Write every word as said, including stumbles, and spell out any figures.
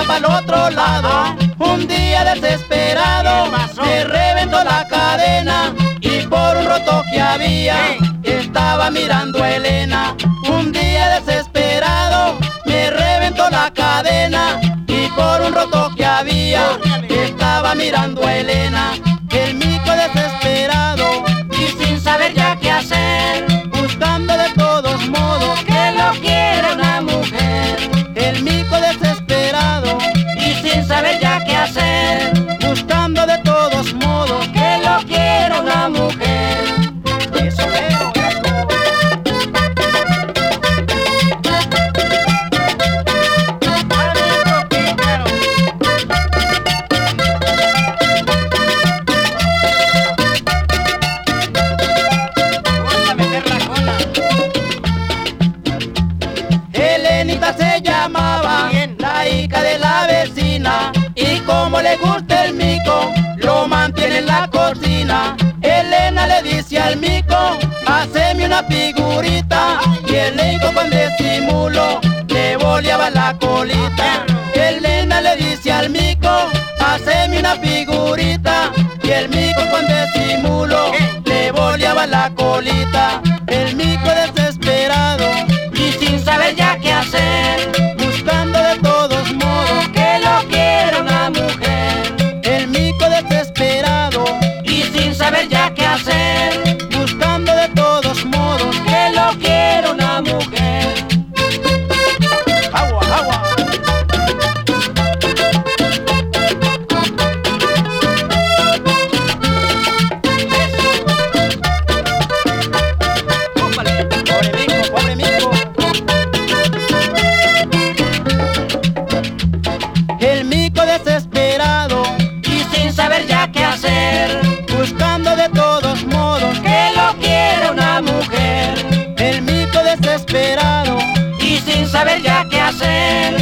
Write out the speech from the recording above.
iba para el otro lado. Un día desesperado me reventó la cadena y por un roto que había estaba mirando a Elena. Un día desesperado me reventó la cadena y por un roto que había estaba mirando a Elena. El mico desesperado y sin saber ya qué hacer, buscando de todos modos que lo quiera una mujer. El mico desesperado y sin saber ya qué hacer, buscando de todos modos que lo quiera una mujer. Eso veo. Elenita se llamaba, la hija de la vecina, y como le gusta el mico, lo mantiene en la cocina. Elena le dice al mico, haceme una figurita, y el mico con disimulo le boleaba la colita. Elena le dice al mico, haceme una figurita, y el mico con disimulo le boleaba la colita. El mico desesperado y sin saber ya qué hacer, buscando de todos modos que lo quiera una mujer. El mico desesperado y sin saber ya qué hacer, buscando de todos modos que lo quiera una mujer. Agua, agua. El mico desesperado y sin saber ya qué hacer, buscando de todos modos que lo quiera una mujer. El mico desesperado y sin saber ya qué hacer,